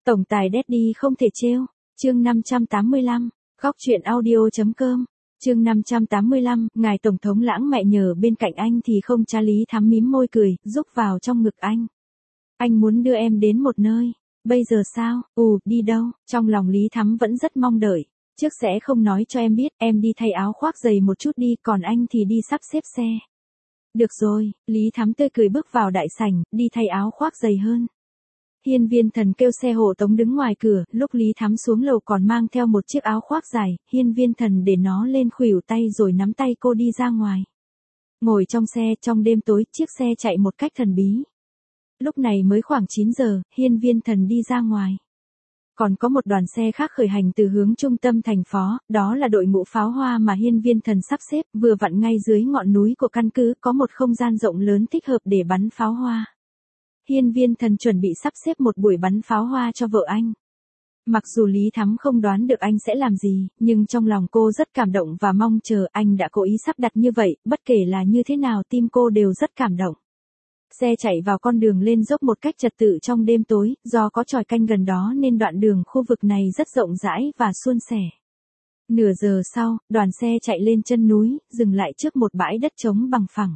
Tổng tài Daddy không thể trêu. Chương 585. Góc truyện audio.com. Chương 585, ngài tổng thống lãng mẹ nhờ bên cạnh anh thì không, cha Lý Thắm mím môi cười, rúc vào trong ngực anh. Anh muốn đưa em đến một nơi. Bây giờ sao? Đi đâu? Trong lòng Lý Thắm vẫn rất mong đợi. Trước sẽ không nói cho em biết, em đi thay áo khoác giày một chút đi, còn anh thì đi sắp xếp xe. Được rồi, Lý Thắm tươi cười bước vào đại sảnh, đi thay áo khoác giày hơn. Hiên Viên Thần kêu xe hộ tống đứng ngoài cửa, lúc Lý Thắm xuống lầu còn mang theo một chiếc áo khoác dài, Hiên Viên Thần để nó lên khuỷu tay rồi nắm tay cô đi ra ngoài. Ngồi trong xe, trong đêm tối, chiếc xe chạy một cách thần bí. Lúc này mới khoảng 9 giờ, Hiên Viên Thần đi ra ngoài. Còn có một đoàn xe khác khởi hành từ hướng trung tâm thành phố, đó là đội ngũ pháo hoa mà Hiên Viên Thần sắp xếp, vừa vặn ngay dưới ngọn núi của căn cứ, có một không gian rộng lớn thích hợp để bắn pháo hoa. Hiên Viên Thần chuẩn bị sắp xếp một buổi bắn pháo hoa cho vợ anh. Mặc dù Lý Thắm không đoán được anh sẽ làm gì, nhưng trong lòng cô rất cảm động và mong chờ. Anh đã cố ý sắp đặt như vậy, bất kể là như thế nào tim cô đều rất cảm động. Xe chạy vào con đường lên dốc một cách trật tự trong đêm tối, do có chòi canh gần đó nên đoạn đường khu vực này rất rộng rãi và suôn sẻ. Nửa giờ sau, đoàn xe chạy lên chân núi, dừng lại trước một bãi đất trống bằng phẳng.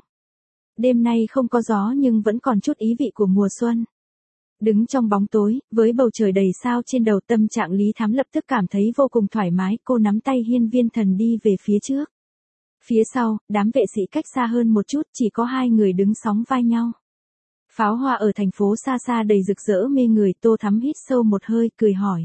Đêm nay không có gió nhưng vẫn còn chút ý vị của mùa xuân. Đứng trong bóng tối, với bầu trời đầy sao trên đầu, tâm trạng Lý Thắm lập tức cảm thấy vô cùng thoải mái. Cô nắm tay Hiên Viên Thần đi về phía trước. Phía sau, đám vệ sĩ cách xa hơn một chút, chỉ có hai người đứng sóng vai nhau. Pháo hoa ở thành phố xa xa đầy rực rỡ mê người. Tô Thắm hít sâu một hơi, cười hỏi.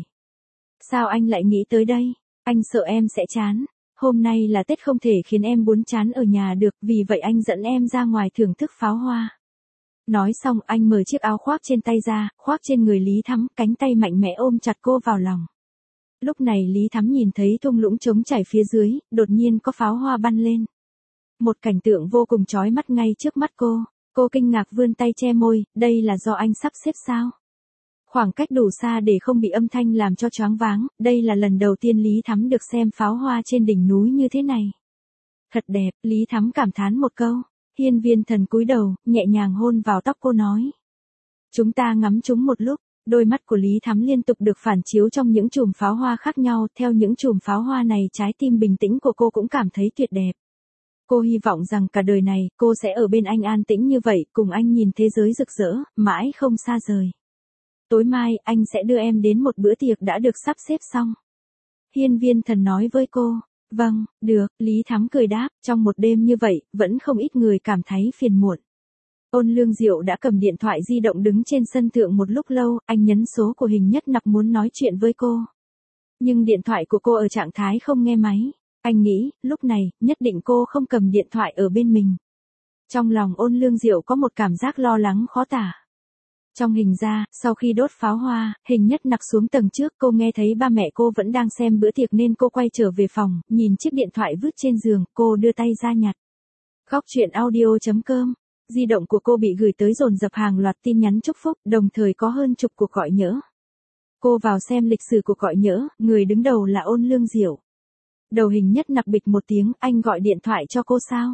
Sao anh lại nghĩ tới đây? Anh sợ em sẽ chán. Hôm nay là Tết, không thể khiến em buồn chán ở nhà được, vì vậy anh dẫn em ra ngoài thưởng thức pháo hoa. Nói xong anh mở chiếc áo khoác trên tay ra, khoác trên người Lý Thắm, cánh tay mạnh mẽ ôm chặt cô vào lòng. Lúc này Lý Thắm nhìn thấy thung lũng trống trải phía dưới, đột nhiên có pháo hoa bắn lên. Một cảnh tượng vô cùng chói mắt ngay trước mắt cô. Cô kinh ngạc vươn tay che môi, đây là do anh sắp xếp sao? Khoảng cách đủ xa để không bị âm thanh làm cho choáng váng, đây là lần đầu tiên Lý Thắm được xem pháo hoa trên đỉnh núi như thế này. Thật đẹp, Lý Thắm cảm thán một câu. Hiên Viên Thần cúi đầu, nhẹ nhàng hôn vào tóc cô nói. Chúng ta ngắm chúng một lúc. Đôi mắt của Lý Thắm liên tục được phản chiếu trong những chùm pháo hoa khác nhau, theo những chùm pháo hoa này trái tim bình tĩnh của cô cũng cảm thấy tuyệt đẹp. Cô hy vọng rằng cả đời này, cô sẽ ở bên anh an tĩnh như vậy, cùng anh nhìn thế giới rực rỡ, mãi không xa rời. Tối mai, anh sẽ đưa em đến một bữa tiệc đã được sắp xếp xong. Hiên Viên Thần nói với cô. Vâng, được, Lý Thắm cười đáp, trong một đêm như vậy, vẫn không ít người cảm thấy phiền muộn. Ôn Lương Diệu đã cầm điện thoại di động đứng trên sân thượng một lúc lâu, anh nhấn số của Hình Nhất Nặc muốn nói chuyện với cô. Nhưng điện thoại của cô ở trạng thái không nghe máy. Anh nghĩ, lúc này, nhất định cô không cầm điện thoại ở bên mình. Trong lòng Ôn Lương Diệu có một cảm giác lo lắng khó tả. Trong hình ra, sau khi đốt pháo hoa, Hình Nhất Nặc xuống tầng trước, cô nghe thấy ba mẹ cô vẫn đang xem bữa tiệc nên cô quay trở về phòng, nhìn chiếc điện thoại vứt trên giường, cô đưa tay ra nhặt. Góc truyện audio.com. Di động của cô bị gửi tới dồn dập hàng loạt tin nhắn chúc phúc, đồng thời có hơn chục cuộc gọi nhỡ. Cô vào xem lịch sử cuộc gọi nhỡ, người đứng đầu là Ôn Lương Diệu. Đầu Hình Nhất Nặc bịch một tiếng, anh gọi điện thoại cho cô sao?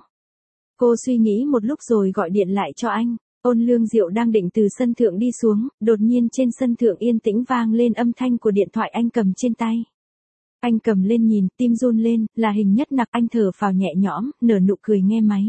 Cô suy nghĩ một lúc rồi gọi điện lại cho anh. Ôn Lương Diệu đang định từ sân thượng đi xuống, đột nhiên trên sân thượng yên tĩnh vang lên âm thanh của điện thoại anh cầm trên tay. Anh cầm lên nhìn, tim run lên, là Hình Nhất Nặc. Anh thở phào nhẹ nhõm, nở nụ cười nghe máy.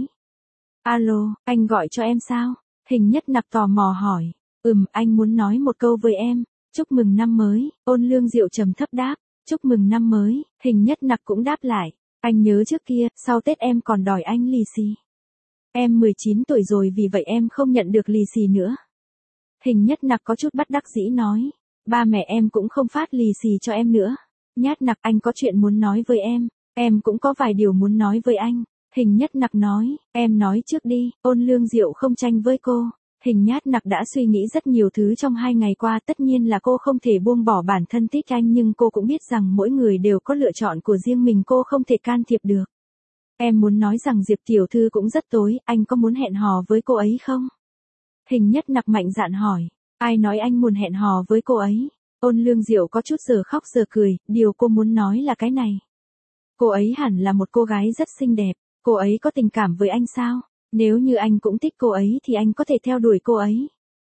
Alo, anh gọi cho em sao? Hình Nhất Nặc tò mò hỏi. Anh muốn nói một câu với em. Chúc mừng năm mới. Ôn Lương Diệu trầm thấp đáp. Chúc mừng năm mới. Hình Nhất Nặc cũng đáp lại. Anh nhớ trước kia, sau Tết em còn đòi anh lì xì. Em 19 tuổi rồi vì vậy em không nhận được lì xì nữa. Hình Nhất Nặc có chút bất đắc dĩ nói. Ba mẹ em cũng không phát lì xì cho em nữa. Nhát Nặc, anh có chuyện muốn nói với em. Em cũng có vài điều muốn nói với anh. Hình Nhất Nặc nói. Em nói trước đi. Ôn Lương Diệu không tranh với cô. Hình Nhất Nặc đã suy nghĩ rất nhiều thứ trong 2 ngày qua, tất nhiên là cô không thể buông bỏ bản thân thích anh, nhưng cô cũng biết rằng mỗi người đều có lựa chọn của riêng mình, cô không thể can thiệp được. Em muốn nói rằng Diệp tiểu thư cũng rất tối, anh có muốn hẹn hò với cô ấy không? Hình Nhất Nặc mạnh dạn hỏi. Ai nói anh muốn hẹn hò với cô ấy? Ôn Lương Diệu có chút giờ khóc giờ cười, điều cô muốn nói là cái này. Cô ấy hẳn là một cô gái rất xinh đẹp, cô ấy có tình cảm với anh sao? Nếu như anh cũng thích cô ấy thì anh có thể theo đuổi cô ấy.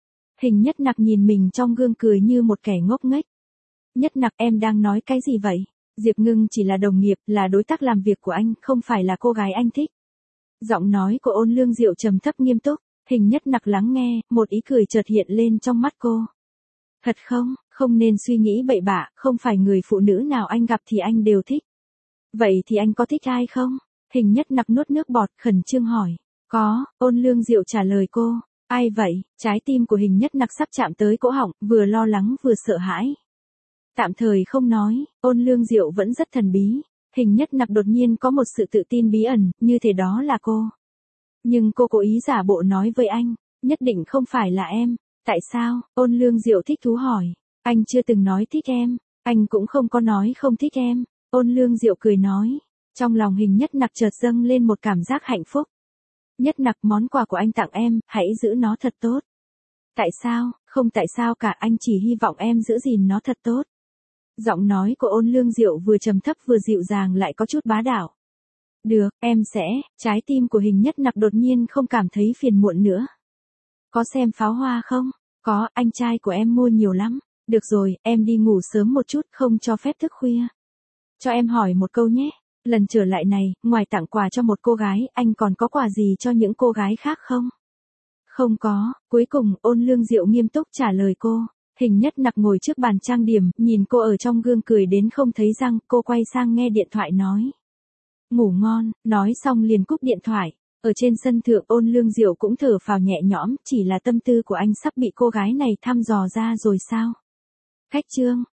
Hình Nhất Nặc nhìn mình trong gương cười như một kẻ ngốc nghếch. Nhất Nặc, em đang nói cái gì vậy? Diệp Ngưng chỉ là đồng nghiệp, là đối tác làm việc của anh, không phải là cô gái anh thích. Giọng nói của Ôn Lương Diệu trầm thấp nghiêm túc. Hình Nhất Nặc lắng nghe, một ý cười chợt hiện lên trong mắt cô. Thật không, không nên suy nghĩ bậy bạ, không phải người phụ nữ nào anh gặp thì anh đều thích. Vậy thì anh có thích ai không? Hình Nhất Nặc nuốt nước bọt, khẩn trương hỏi. Có, Ôn Lương Diệu trả lời cô. Ai vậy? Trái tim của Hình Nhất Nặc sắp chạm tới cổ họng, vừa lo lắng vừa sợ hãi. Tạm thời không nói, Ôn Lương Diệu vẫn rất thần bí. Hình Nhất Nặc đột nhiên có một sự tự tin bí ẩn, như thế đó là cô. Nhưng cô cố ý giả bộ nói với anh, nhất định không phải là em. Tại sao? Ôn Lương Diệu thích thú hỏi. Anh chưa từng nói thích em, anh cũng không có nói không thích em. Ôn Lương Diệu cười nói. Trong lòng Hình Nhất Nặc chợt dâng lên một cảm giác hạnh phúc. Nhất Nặc, món quà của anh tặng em, hãy giữ nó thật tốt. Tại sao? Không tại sao cả, anh chỉ hy vọng em giữ gìn nó thật tốt. Giọng nói của Ôn Lương Diệu vừa trầm thấp vừa dịu dàng lại có chút bá đạo. Được, em sẽ. Trái tim của Hình Nhất Nặc đột nhiên không cảm thấy phiền muộn nữa. Có xem pháo hoa không? Có, anh trai của em mua nhiều lắm. Được rồi, em đi ngủ sớm một chút, không cho phép thức khuya. Cho em hỏi một câu nhé. Lần trở lại này, ngoài tặng quà cho một cô gái, anh còn có quà gì cho những cô gái khác không? Không có. Cuối cùng, Ôn Lương Diệu nghiêm túc trả lời cô. Hình Nhất Nặc ngồi trước bàn trang điểm, nhìn cô ở trong gương cười đến không thấy răng, cô quay sang nghe điện thoại nói. Ngủ ngon, nói xong liền cúp điện thoại. Ở trên sân thượng, Ôn Lương Diệu cũng thở phào nhẹ nhõm, chỉ là tâm tư của anh sắp bị cô gái này thăm dò ra rồi sao? Khách trương.